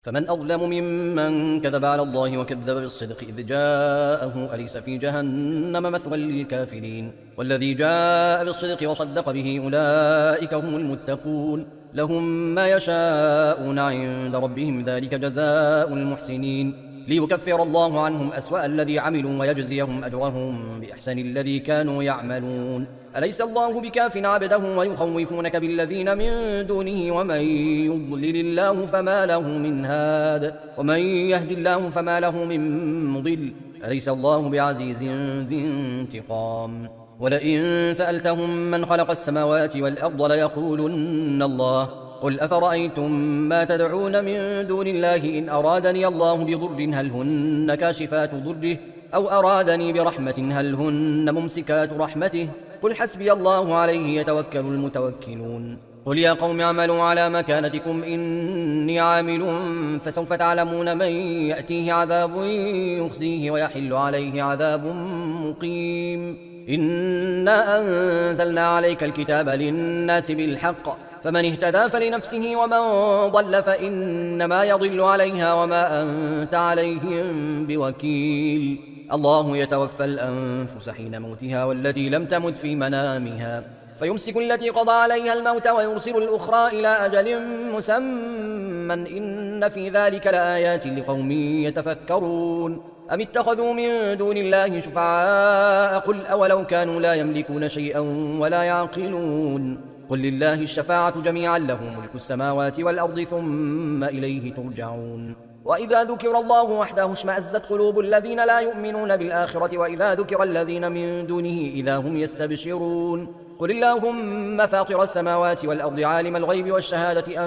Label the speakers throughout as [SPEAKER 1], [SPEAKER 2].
[SPEAKER 1] فمن أظلم ممن كذب على الله وكذب بالصدق إذ جاءه أليس في جهنم مثوى للكافرين والذي جاء بالصدق وصدق به أولئك هم المتقون لهم ما يشاءون عند ربهم ذلك جزاء المحسنين ليكفر الله عنهم أسوأ الذي عملوا ويجزيهم أجرهم بأحسن الذي كانوا يعملون أليس الله بكاف عبده ويخوفونك بالذين من دونه ومن يضلل الله فما له من هاد ومن يهد الله فما له من مضل أليس الله بعزيز ذي انتقام ولئن سألتهم من خلق السماوات والأرض ليقولن الله قل أفرأيتم ما تدعون من دون الله إن أرادني الله بضر هل هن كاشفات ضره أو أرادني برحمة هل هن ممسكات رحمته قل حسبي الله عليه يتوكل المتوكلون قل يا قوم اعملوا على مكانتكم إني عامل فسوف تعلمون من يأتيه عذاب يخزيه ويحل عليه عذاب مقيم إنا أنزلنا عليك الكتاب للناس بالحق فمن اهتدى فلنفسه ومن ضل فإنما يضل عليها وما أنت عليهم بوكيل الله يتوفى الأنفس حين موتها والتي لم تمت في منامها فيمسك التي قضى عليها الموت ويرسل الأخرى إلى أجل مسمى إن في ذلك لآيات لقوم يتفكرون أم اتخذوا من دون الله شفعاء قل أولو كانوا لا يملكون شيئا ولا يعقلون قل لله الشفاعة جميعا له ملك السماوات والأرض ثم إليه ترجعون وإذا ذكر الله وحده اشمأزت قلوب الذين لا يؤمنون بالآخرة وإذا ذكر الذين من دونه إذا هم يستبشرون قل اللهم فاطر السماوات والأرض عالم الغيب والشهادة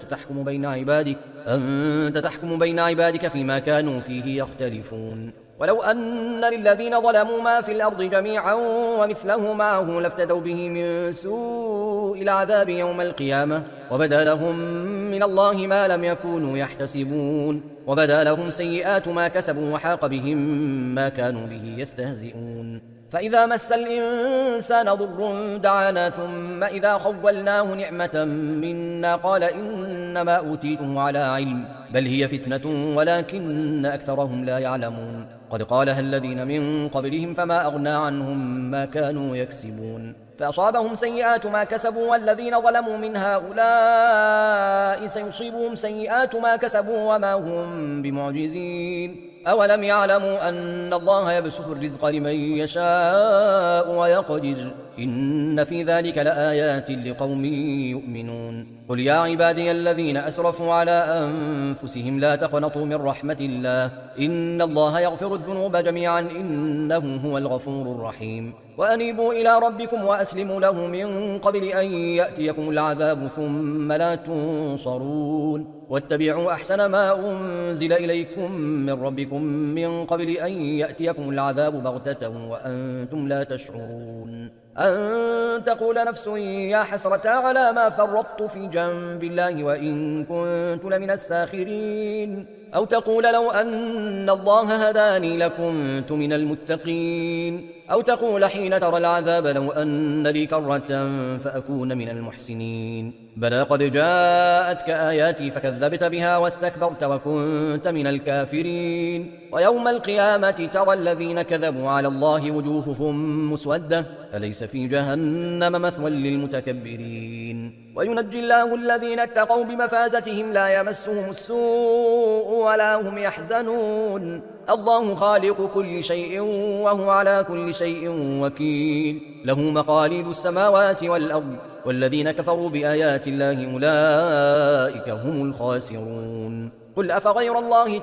[SPEAKER 1] أنت تحكم بين عبادك فيما كانوا فيه يختلفون ولو أن للذين ظلموا ما في الأرض جميعا ومثله معه لافتدوا به من سوء العذاب يوم القيامة وبدا لهم من الله ما لم يكونوا يحتسبون وبدا لهم سيئات ما كسبوا وحاق بهم ما كانوا به يستهزئون فإذا مس الإنسان ضر دعانا ثم إذا خولناه نعمة منا قال إنما أوتيته على علم بل هي فتنة ولكن أكثرهم لا يعلمون قد قالها الذين من قبلهم فما أغنى عنهم ما كانوا يكسبون فأصابهم سيئات ما كسبوا والذين ظلموا من هؤلاء سيصيبهم سيئات ما كسبوا وما هم بمعجزين أولم يعلموا أن الله يبسط الرزق لمن يشاء ويقدر إن في ذلك لآيات لقوم يؤمنون قل يا عبادي الذين أسرفوا على أنفسهم لا تقنطوا من رحمة الله إن الله يغفر الذنوب جميعا إنه هو الغفور الرحيم وأنيبوا إلى ربكم وأسلموا له من قبل أن يأتيكم العذاب ثم لا تنصرون واتبعوا أحسن ما أنزل إليكم من ربكم من قبل أن يأتيكم العذاب بغتة وأنتم لا تشعرون أن تقول نفس يا حسرة على ما فرطت في جنب الله وإن كنت لمن الساخرين أو تقول لو أن الله هداني لكنت من المتقين أو تقول حين ترى العذاب لو أن لي كرة فأكون من المحسنين بلى قد جاءتك آياتي فكذبت بها واستكبرت وكنت من الكافرين ويوم القيامة ترى الذين كذبوا على الله وجوههم مسودة أليس في جهنم مثوى للمتكبرين وينجي الله الذين اتقوا بمفازتهم لا يمسهم السوء ولا هم يحزنون الله خالق كل شيء وهو على كل شيء وكيل له مقاليد السماوات والأرض والذين كفروا بآيات الله أولئك هم الخاسرون قل أفغير الله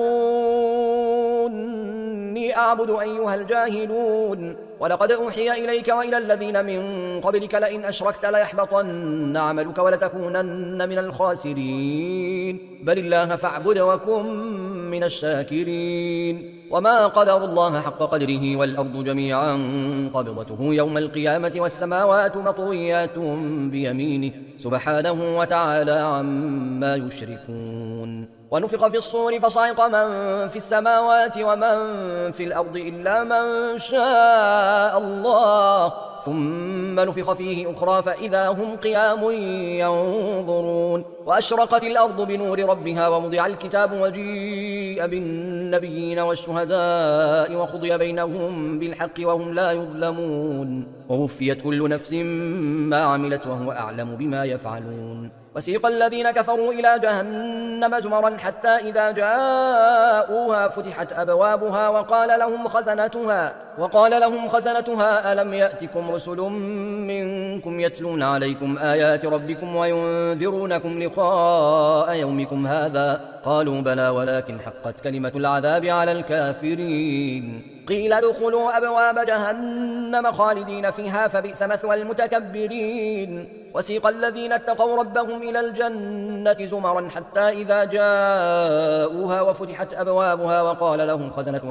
[SPEAKER 1] تأمروني أعبد أيها الجاهلون ولقد أوحي إليك وإلى الذين من قبلك لئن أشركت ليحبطن عملك ولتكونن من الخاسرين بل الله فاعبد وكن من الشاكرين وما قدر الله حق قدره والأرض جميعا قبضته يوم القيامة والسماوات مطويات بيمينه سبحانه وتعالى عما يشركون يؤمنون. ونفخ في الصور فصعق من في السماوات ومن في الأرض إلا من شاء الله، ثم نفخ فيه أخرى فإذا هم قيام ينظرون. وأشرقت الأرض بنور ربها ووضع الكتاب وجيء بالنبيين والشهداء وقضي بينهم بالحق وهم لا يظلمون. ووفيت كل نفس ما عملت وهو أعلم بما يفعلون. وسيق الذين كفروا إلى جهنم زمرا حتى إذا جاءوها فتحت أبوابها وقال لهم خزنتها ألم يأتكم رسل منكم يتلون عليكم آيات ربكم وينذرونكم لقاء يومكم هذا؟ قالوا بلى ولكن حقت كلمة العذاب على الكافرين. قيل ادخلوا أبواب جهنم خالدين فيها فبئس مثوى المتكبرين. وسيق الذين اتقوا ربهم إلى الجنة زمرا حتى إذا جاءوها وفتحت أبوابها وقال لهم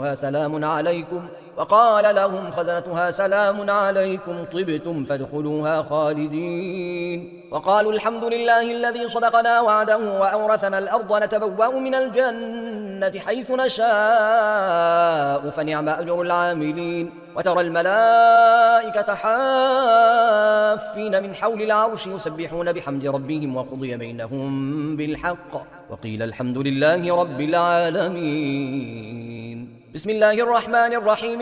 [SPEAKER 1] خزنتها سلام عليكم طبتم فادخلوها خالدين. وقالوا الحمد لله الذي صدقنا وعده وأورثنا الأرض نتبوأ من الجنة حيث نشاء فنعم أجر العاملين. وترى الملائكة حافين من حول العرش يسبحون بحمد ربهم وقضي بينهم بالحق وقيل الحمد لله رب العالمين. بسم الله الرحمن الرحيم.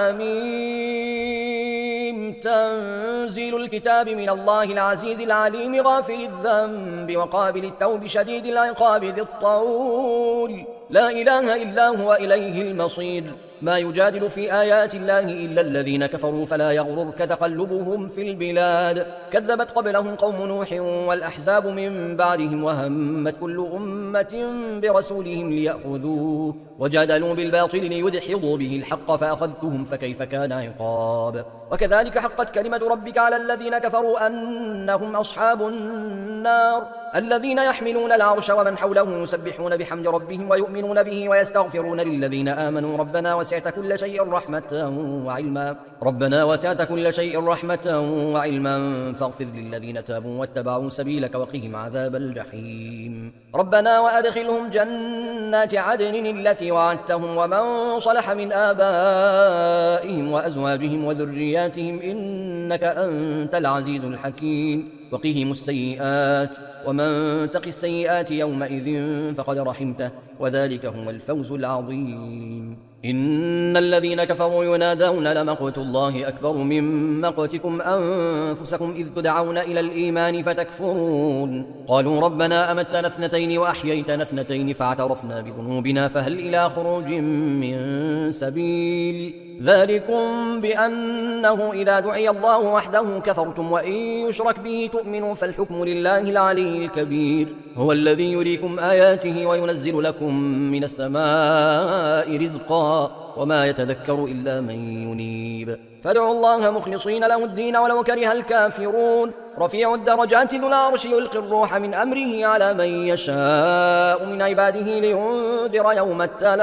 [SPEAKER 1] حميم. تنزيل الكتاب من الله العزيز العليم غافر الذنب وقابل التوب شديد العقاب ذي الطول لا إله إلا هو إليه المصير. ما يجادل في آيات الله إلا الذين كفروا فلا يغررك تقلبهم في البلاد. كذبت قبلهم قوم نوح والأحزاب من بعدهم وهمت كل أمة برسولهم ليأخذوه وجادلوا بالباطل ليدحضوا به الحق فأخذتهم فكيف كان عقاب. وكذلك حقت كلمة ربك على الذين كفروا أنهم أصحاب النار الذين يحملون العرش ومن حوله يسبحون بحمد ربهم ويؤمنون به ويستغفرون للذين آمنوا ربنا وسعت كل شيء رحمة وعلما فاغفر للذين تابوا واتبعوا سبيلك وقهم عذاب الجحيم. ربنا وأدخلهم جنات عدن التي وعدتهم ومن صلح من آبائهم وأزواجهم وذرياتهم إنك أنت العزيز الحكيم. وقهم السيئات ومن تق السيئات يومئذ فقد رحمته وذلك هو الفوز العظيم. إن الذين كفروا ينادون لمقت الله أكبر من مقتكم أنفسكم إذ تدعون إلى الإيمان فتكفرون. قالوا ربنا أمتنا اثنتين وأحييتنا اثنتين فاعترفنا بذنوبنا فهل إلى خروج من سبيل. ذلكم بأنه إذا دعي الله وحده كفرتم وإن يشرك به تؤمنوا فالحكم لله العلي الكبير. هو الذي يريكم آياته وينزل لكم من السماء رزقا وما يتذكر إلا من ينيب. فادعوا الله مخلصين له الدين ولو كره الكافرون. رفيع الدرجات ذو العرش يلقي الروح من أمره على من يشاء من عباده لينذر يوم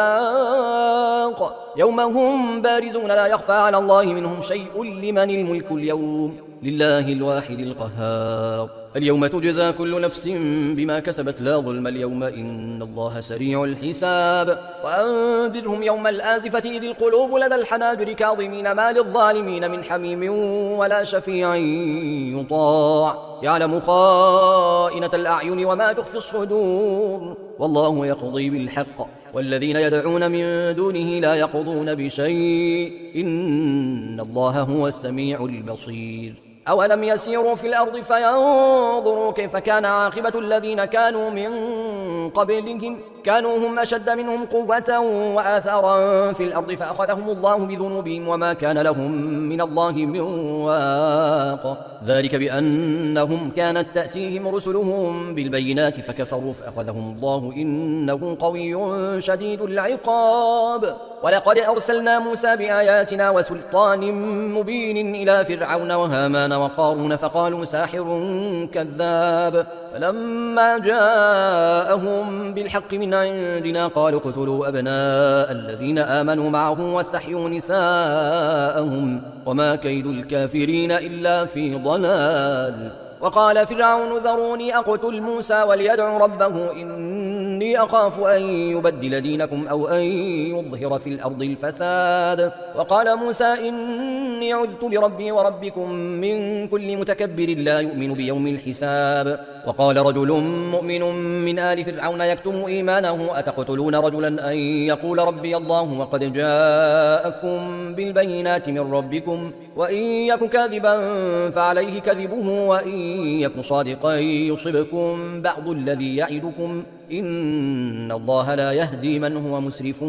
[SPEAKER 1] التلاق يوم هم بارزون لا يخفى على الله منهم شيء لمن الملك اليوم لله الواحد القهار. اليوم تجزى كل نفس بما كسبت لا ظلم اليوم إن الله سريع الحساب. وأنذرهم يوم الآزفة إذ القلوب لدى الحناجر كاظمين ما للظالمين من حميم ولا شفيع يطاع يعلم خائنة الأعين وما تخفي الصدور والله يقضي بالحق والذين يدعون من دونه لا يقضون بشيء إن الله هو السميع البصير. أولم يسيروا في الأرض فينظروا كيف كان عاقبة الذين كانوا من قبلهم كانوا هم أشد منهم قوة وآثارا في الأرض فأخذهم الله بذنوبهم وما كان لهم من الله من واق. ذلك بأنهم كانت تأتيهم رسلهم بالبينات فكفروا فأخذهم الله إنه قوي شديد العقاب. ولقد أرسلنا موسى بآياتنا وسلطان مبين إلى فرعون وهامان وقارون فقالوا ساحر كذاب. فلما جاءهم بالحق من عندنا قالوا اقتلوا أبناء الذين آمنوا معه واستحيوا نساءهم وما كيد الكافرين إلا في ضلال. وقال فرعون ذروني أقتل موسى وليدع ربه إني أخاف أن يبدل دينكم أو أن يظهر في الأرض الفساد. وقال موسى إني عذت بربي وربكم من كل متكبر لا يؤمن بيوم الحساب. وقال رجل مؤمن من آل فرعون يكتم إيمانه أتقتلون رجلا أن يقول ربي الله وقد جاءكم بالبينات من ربكم وإن يك كاذبا فعليه كذبه وإن يك صادقا يصبكم بعض الذي يعدكم إن الله لا يهدي من هو مسرف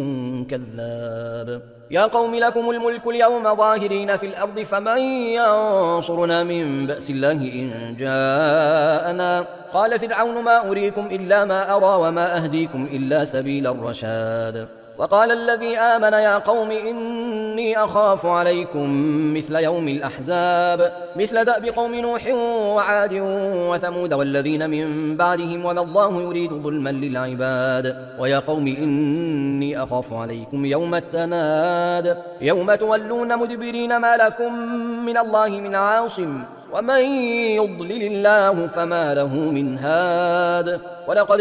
[SPEAKER 1] كذاب. يا قوم لكم الملك اليوم ظاهرين في الأرض فمن ينصرنا من بأس الله إن جاءنا. قال فرعون ما أريكم إلا ما أرى وما أهديكم إلا سبيل الرشاد. وقال الذي آمن يا قوم إني أخاف عليكم مثل يوم الأحزاب مثل دأب قوم نوح وعاد وثمود والذين من بعدهم وما الله يريد ظلما للعباد. ويا قوم إني أخاف عليكم يوم التناد يوم تولون مدبرين ما لكم من الله من عاصم ومن يضلل الله فما له من هاد. ولقد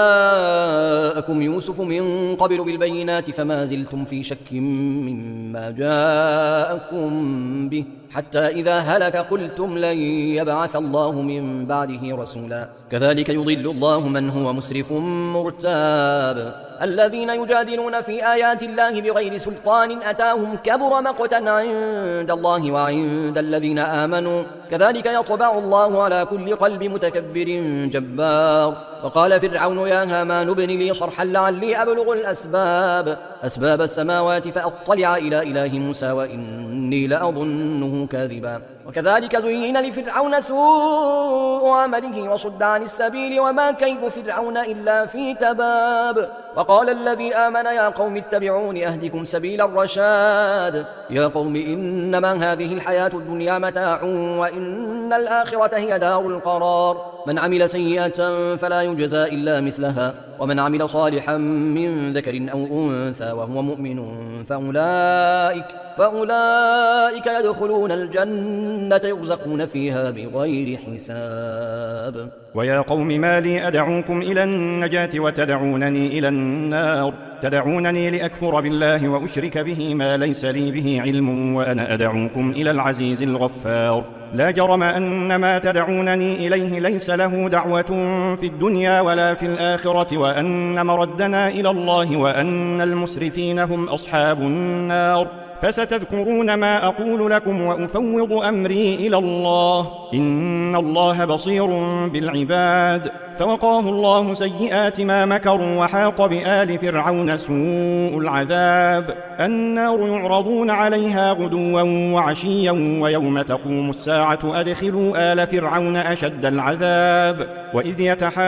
[SPEAKER 1] جاءكم يوسف من قبل بالبينات فما زلتم في شك مما جاءكم به حتى إذا هلك قلتم لن يبعث الله من بعده رسولا كذلك يضل الله من هو مسرف مرتاب. الذين يجادلون في آيات الله بغير سلطان أتاهم كبر مقتا عند الله وعند الذين آمنوا كذلك يطبع الله على كل قلب متكبر جبار. وقال فرعون يا هامان ابن لي صرحا لعلي أبلغ أسباب السماوات فأطلع إلى إله موسى وإني لأظنه كاذبا. وكذلك زين لفرعون سوء عمله وصد عن السبيل وما كيد فرعون إلا في تباب. وقال الذي آمن يا قوم اتبعون أهدكم سبيل الرشاد. يا قوم إنما هذه الحياة الدنيا متاع وإن الآخرة هي دار القرار. من عمل سيئة فلا يجزى إلا مثلها ومن عمل صالحا من ذكر أو أنثى وهو مؤمن فأولئك يدخلون الجنة يرزقون فيها بغير حساب.
[SPEAKER 2] ويا قوم ما لي أدعوكم إلى النجاة وتدعونني إلى النار تدعونني لأكفر بالله وأشرك به ما ليس لي به علم وأنا أدعوكم إلى العزيز الغفار. لا جرم أن ما تدعونني إليه ليس له دعوة في الدنيا ولا في الآخرة وأن مردنا إلى الله وأن المسرفين هم أصحاب النار. فستذكرون ما أقول لكم وأفوض أمري إلى الله إن الله بصير بالعباد. فوقاه الله سيئات ما مكروا وحاق بآل فرعون سوء العذاب. النار يعرضون عليها غدوا وعشيا ويوم تقوم الساعة أدخلوا آل فرعون أشد العذاب. وإذ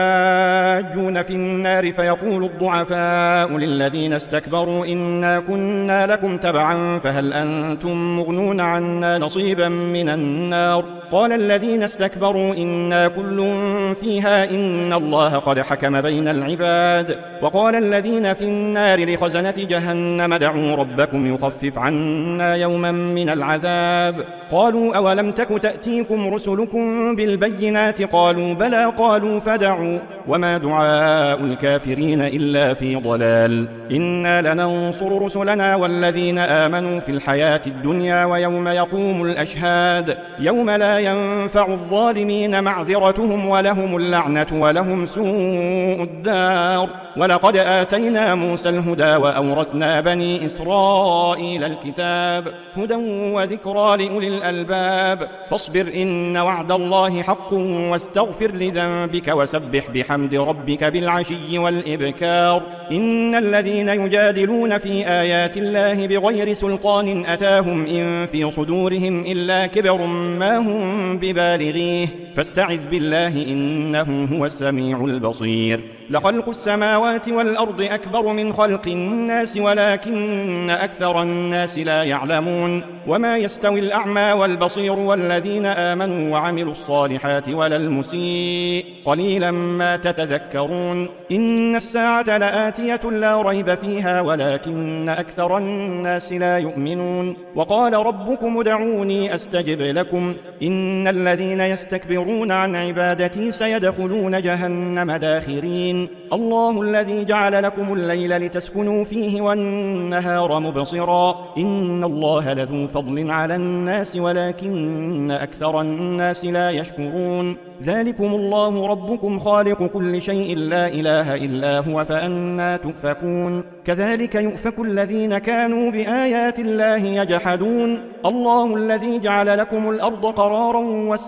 [SPEAKER 2] يتحاجون في النار فيقول الضعفاء للذين استكبروا إنا كنا لكم تبعا فهل أنتم مغنون عنا نصيبا من النار. قال الذين استكبروا إنا كل فيها إن الله قد حكم بين العباد. وقال الذين في النار لخزنة جهنم ادعوا ربكم يخفف عنا يوما من العذاب. قالوا أولم تك تأتيكم رسلكم بالبينات قالوا بلى قالوا فدعوا وما دعاء الكافرين إلا في ضلال. إنا لننصر رسلنا والذين آمنوا في الحياة الدنيا ويوم يقوم الأشهاد يوم لا ينفع الظالمين معذرتهم ولهم اللعنة ولهم سوء الدار. ولقد آتينا موسى الهدى وأورثنا بني إسرائيل الكتاب هدى وذكرى لأولي الألباب. فاصبر إن وعد الله حق واستغفر لذنبك وسبح بحمد ربك بالعشي والإبكار. إن الذين يجادلون في آيات الله بغير سلطان أتاهم إن في صدورهم إلا كبر ما هم ببالغيه فاستعذ بالله إنه هو السميع البصير. لخلق السماوات والأرض أكبر من خلق الناس ولكن أكثر الناس لا يعلمون وما يستوي الأعمى والبصير والذين آمنوا وعملوا الصالحات ولا المسيء قليلا ما تتذكرون إن الساعة لآتية لا ريب فيها ولكن أكثر الناس لا يؤمنون وقال ربكم ادعوني أستجب لكم إن الذين يستكبرون عن عبادتي سيدخلون جهنم داخرين الله الذي جعل لكم الليل لتسكنوا فيه والنهار مبصرا إن الله لذو فضل على الناس ولكن أكثر الناس لا يشكرون ذلكم الله ربكم خالق كل شيء لا إله إلا هو فأنى تؤفكون كذلك يؤفك الذين كانوا بآيات الله يجحدون الله الذي جعل لكم الأرض قرارا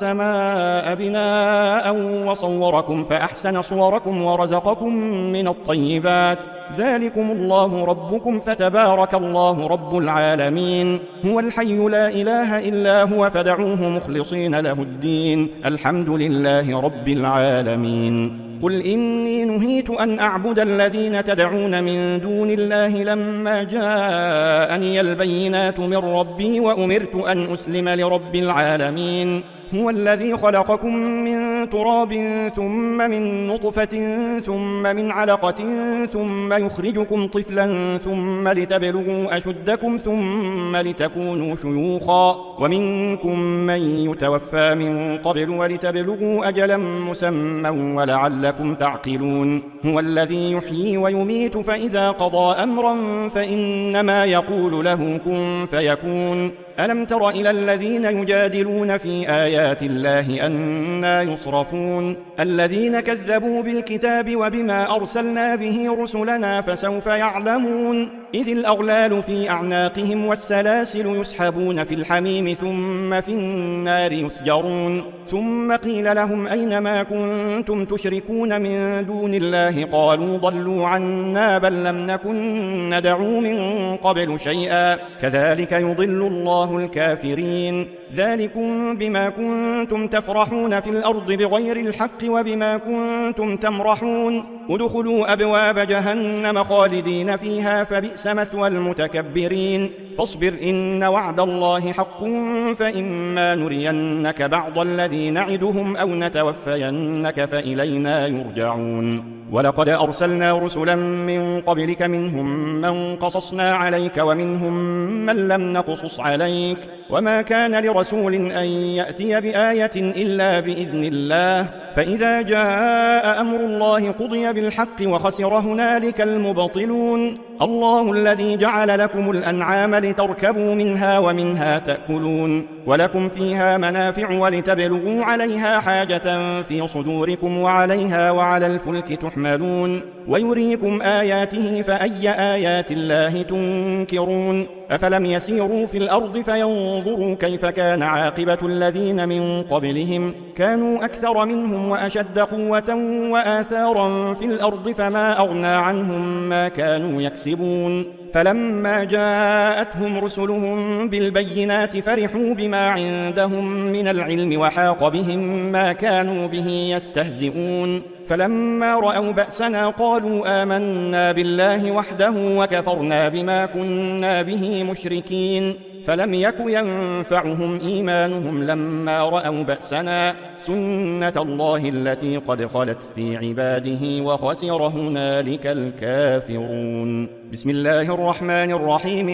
[SPEAKER 2] والسماء بناء وصوركم فأحسن صوركم ورزقكم من الطيبات ذلكم الله ربكم فتبارك الله رب العالمين هو الحي لا إله إلا هو فدعوه مخلصين له الدين الحمد لله رب العالمين قل إني نهيت أن أعبد الذين تدعون من دون الله لما جاءني البينات من ربي وأمرت أن أسلم لرب العالمين هو الذي خلقكم من تراب ثم من نطفة ثم من علقة ثم يخرجكم طفلا ثم لتبلغوا أشدكم ثم لتكونوا شيوخا ومنكم من يتوفى من قبل ولتبلغوا أجلا مسمى ولعلكم تعقلون هو الذي يحيي ويميت فإذا قضى أمرا فإنما يقول له كن فيكون ألم تر إلى الذين يجادلون في آيات الله أنى يصرفون الذين كذبوا بالكتاب وبما أرسلنا به رسلنا فسوف يعلمون إذ الأغلال في أعناقهم والسلاسل يسحبون في الحميم ثم في النار يسجرون ثم قيل لهم أين ما كنتم تشركون من دون الله قالوا ضلوا عنا بل لم نكن ندعو من قبل شيئا كذلك يضل الله الكافرين ذلكم بما كنتم تفرحون في الأرض بغير الحق وبما كنتم تمرحون ادخلوا أبواب جهنم خالدين فيها فبئس مثوى المتكبرين فاصبر إن وعد الله حق فإما نرينك بعض الذي نعدهم أو نتوفينك فإلينا يرجعون ولقد أرسلنا رسلا من قبلك منهم من قصصنا عليك ومنهم من لم نقصص عليك وما كان لرسول أن يأتي بآية إلا بإذن الله فإذا جاء أمر الله قضي بالحق وخسر هنالك المبطلون الله الذي جعل لكم الأنعام لتركبوا منها ومنها تأكلون ولكم فيها منافع ولتبلغوا عليها حاجة في صدوركم وعليها وعلى الفلك تحملون ويريكم آياته فأي آيات الله تنكرون أفلم يسيروا في الأرض فينظروا كيف كان عاقبة الذين من قبلهم كانوا أكثر منهم وأشد قوة وآثارا في الأرض فما أغنى عنهم ما كانوا يكسبون فلما جاءتهم رسلهم بالبينات فرحوا بما عندهم من العلم وحاق بهم ما كانوا به يستهزئون فلما رأوا بأسنا قالوا آمنا بالله وحده وكفرنا بما كنا به مشركين فلم يك ينفعهم إيمانهم لما رأوا بأسنا سنة الله التي قد خلت في عباده وخسر هنالك الكافرون بسم الله الرحمن الرحيم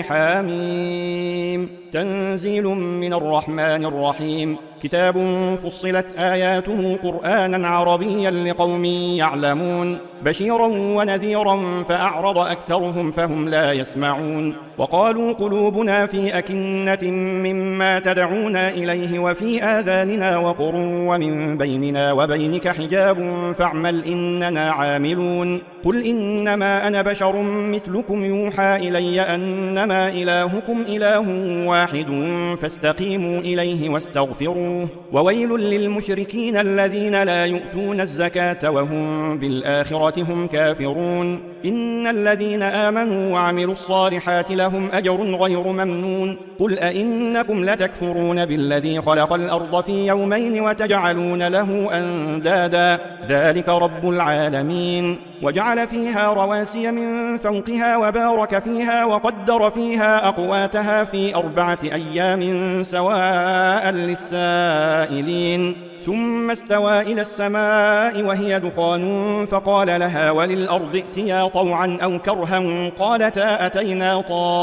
[SPEAKER 2] حاميم تنزيل من الرحمن الرحيم كتاب فصلت آياته قرآنا عربيا لقوم يعلمون بشيرا ونذيرا فأعرض أكثرهم فهم لا يسمعون وقالوا قلوبنا في أكنة مما تدعونا إليه وفي آذاننا وقر ومن بيننا وبينك حجاب فاعمل إننا عاملون قل إنما أنا بشر مثلكم يوحى إلي أنما إلهكم إله واحد فاستقيموا إليه واستغفروه وويل للمشركين الذين لا يؤتون الزكاة وهم بالآخرة هم كافرون إن الذين آمنوا وعملوا الصالحات لهم أجر غير ممنون قل أئنكم لتكفرون بالذي خلق الأرض في يومين وتجعلون له أندادا ذلك رب العالمين وجعل فيها رواسي من فوقها وبارك فيها وقدر فيها أقواتها في 4 أيام سواء للسائلين ثم استوى إلى السماء وهي دخان فقال لها وللأرض ائتيا طوعا أو كرها قالتا أتينا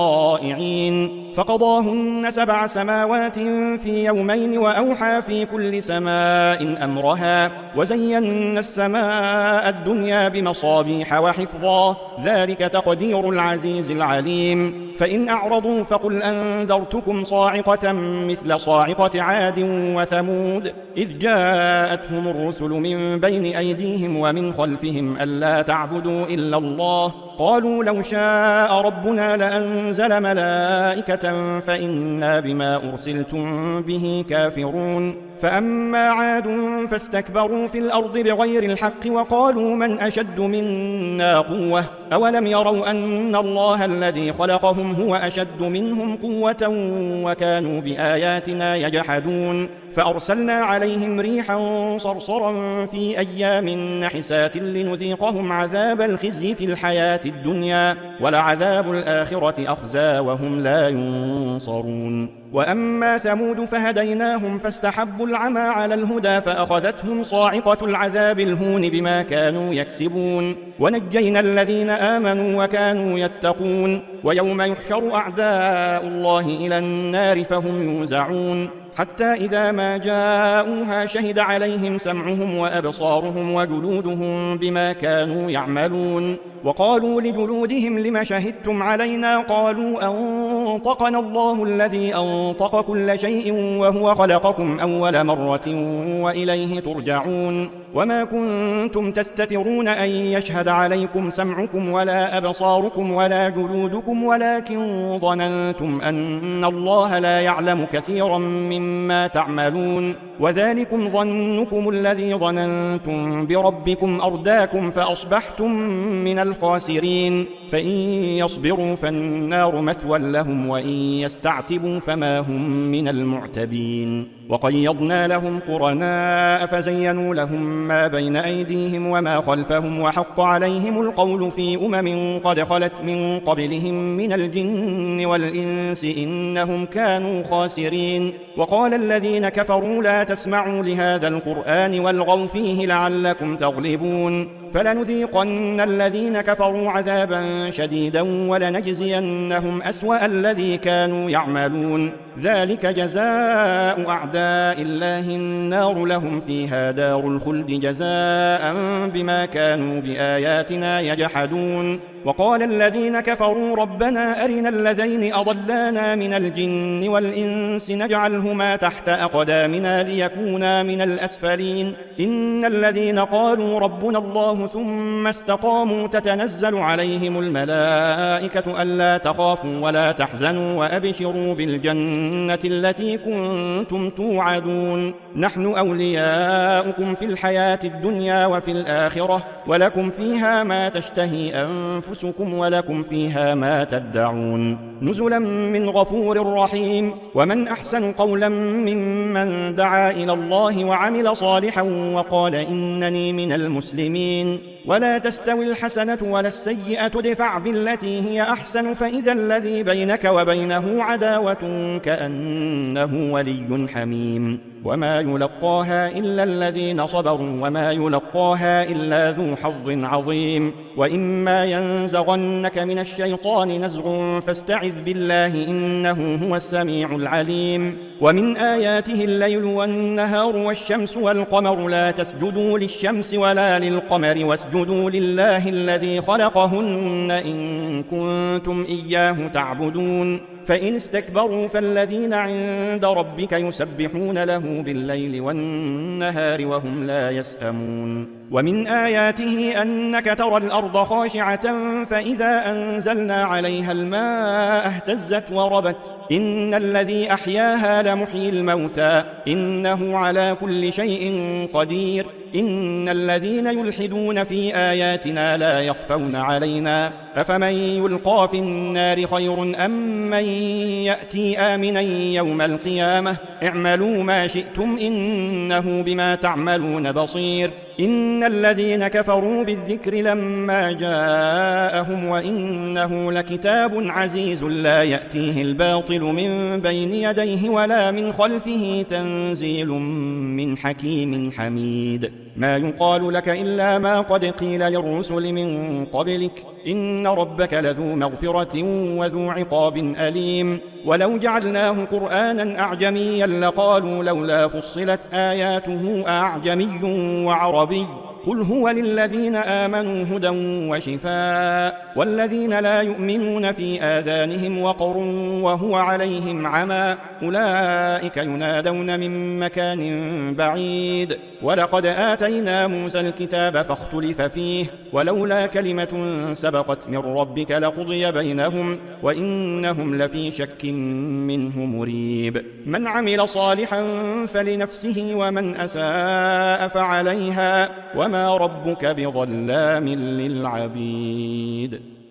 [SPEAKER 2] طائعين فقضاهن 7 سماوات في يومين وأوحى في كل سماء أمرها وزينا السماء الدنيا بمصابيح وحفظا ذلك تقدير العزيز العليم فإن أعرضوا فقل أنذرتكم صاعقة مثل صاعقة عاد وثمود إذ جاءتهم الرسل من بين أيديهم ومن خلفهم ألا تعبدوا إلا الله قالوا لو شاء ربنا لأنزل ملائكة فإنا بما أرسلتم به كافرون فأما عاد فاستكبروا في الأرض بغير الحق وقالوا من أشد منا قوة أولم يروا أن الله الذي خلقهم هو أشد منهم قوة وكانوا بآياتنا يجحدون فأرسلنا عليهم ريحا صرصرا في أيام نحسات لنذيقهم عذاب الخزي في الحياة الدنيا ولعذاب الآخرة أخزى وهم لا ينصرون وأما ثمود فهديناهم فاستحبوا العمى على الهدى فأخذتهم صاعقة العذاب الهون بما كانوا يكسبون ونجينا الذين آمنوا وكانوا يتقون ويوم يحشر أعداء الله إلى النار فهم يوزعون حتى إذا ما جاءوها شهد عليهم سمعهم وأبصارهم وجلودهم بما كانوا يعملون وقالوا لجلودهم لم شهدتم علينا قالوا أنطقنا الله الذي أنطق كل شيء وهو خلقكم أول مرة وإليه ترجعون وما كنتم تستترون أن يشهد عليكم سمعكم ولا أبصاركم ولا جلودكم ولكن ظننتم أن الله لا يعلم كثيرا مما تعملون وذلكم ظنكم الذي ظننتم بربكم أرداكم فأصبحتم من الخاسرين فإن يصبروا فالنار مثوى لهم وإن يستعتبوا فما هم من المعتبين وقيضنا لهم قرناء فزينوا لهم ما بين أيديهم وما خلفهم وحق عليهم القول في قد خلت من قبلهم من الجن والإنس إنهم كانوا خاسرين وقال الذين كفروا لا تسمعوا لهذا القرآن والغوا فيه لعلكم تغلبون فلنذيقن الذين كفروا عذابا شديدا ولنجزينهم أسوأ الذي كانوا يعملون ذلك جزاء أعداء الله النار لهم فيها دار الخلد جزاء بما كانوا بآياتنا يجحدون وقال الذين كفروا ربنا أرنا الذين أضلانا من الجن والإنس نجعلهما تحت أقدامنا ليكونا من الأسفلين إن الذين قالوا ربنا الله ثم استقاموا تتنزل عليهم الملائكة ألا تخافوا ولا تحزنوا وأبشروا بالجنة التي كنتم توعدون نحن أولياؤكم في الحياة الدنيا وفي الآخرة ولكم فيها ما تشتهي أنفسكم ولكم فيها ما تدعون نزلا من غفور رحيم ومن أحسن قولا ممن دعا إلى الله وعمل صالحا وقال إنني من المسلمين ولا تستوي الحسنة ولا السيئة ادفع بالتي هي أحسن فإذا الذي بينك وبينه عداوة كأنه ولي حميم وما يلقاها إلا الذين صبروا وما يلقاها إلا ذو حظ عظيم وإما ينزغنك من الشيطان نزغ فاستعذ بالله إنه هو السميع العليم ومن آياته الليل والنهار والشمس والقمر لا تسجدوا للشمس ولا للقمر واسجدوا لله الذي خلقهن إن كنتم إياه تعبدون فإن استكبروا فالذين عند ربك يسبحون له بالليل والنهار وهم لا يسأمون ومن آياته أنك ترى الأرض خاشعة فإذا أنزلنا عليها الماء اهتزت وربت إن الذي أحياها لمحيي الموتى إنه على كل شيء قدير إن الذين يلحدون في آياتنا لا يخفون علينا أفمن يلقى في النار خير أم من يأتي آمنا يوم القيامة اعملوا ما شئتم إنه بما تعملون بصير إن الذين كفروا بالذكر لما جاءهم وإنه لكتاب عزيز لا يأتيه الباطل من بين يديه ولا من خلفه تنزيل من حكيم حميد ما يقال لك إلا ما قد قيل للرسل من قبلك إن ربك لذو مغفرة وذو عقاب أليم ولو جعلناه قرآنا أعجميا لقالوا لولا فصلت آياته أعجمي وعربي قل هو للذين آمنوا هدى وشفاء والذين لا يؤمنون في آذانهم وقر وهو عليهم عمى أولئك ينادون من مكان بعيد ولقد آتينا موسى الكتاب فاختلف فيه ولولا كلمة سبقت من ربك لقضي بينهم وإنهم لفي شك منه مريب من عمل صالحا فلنفسه ومن أساء فعليها وما ربك بظلام للعبيد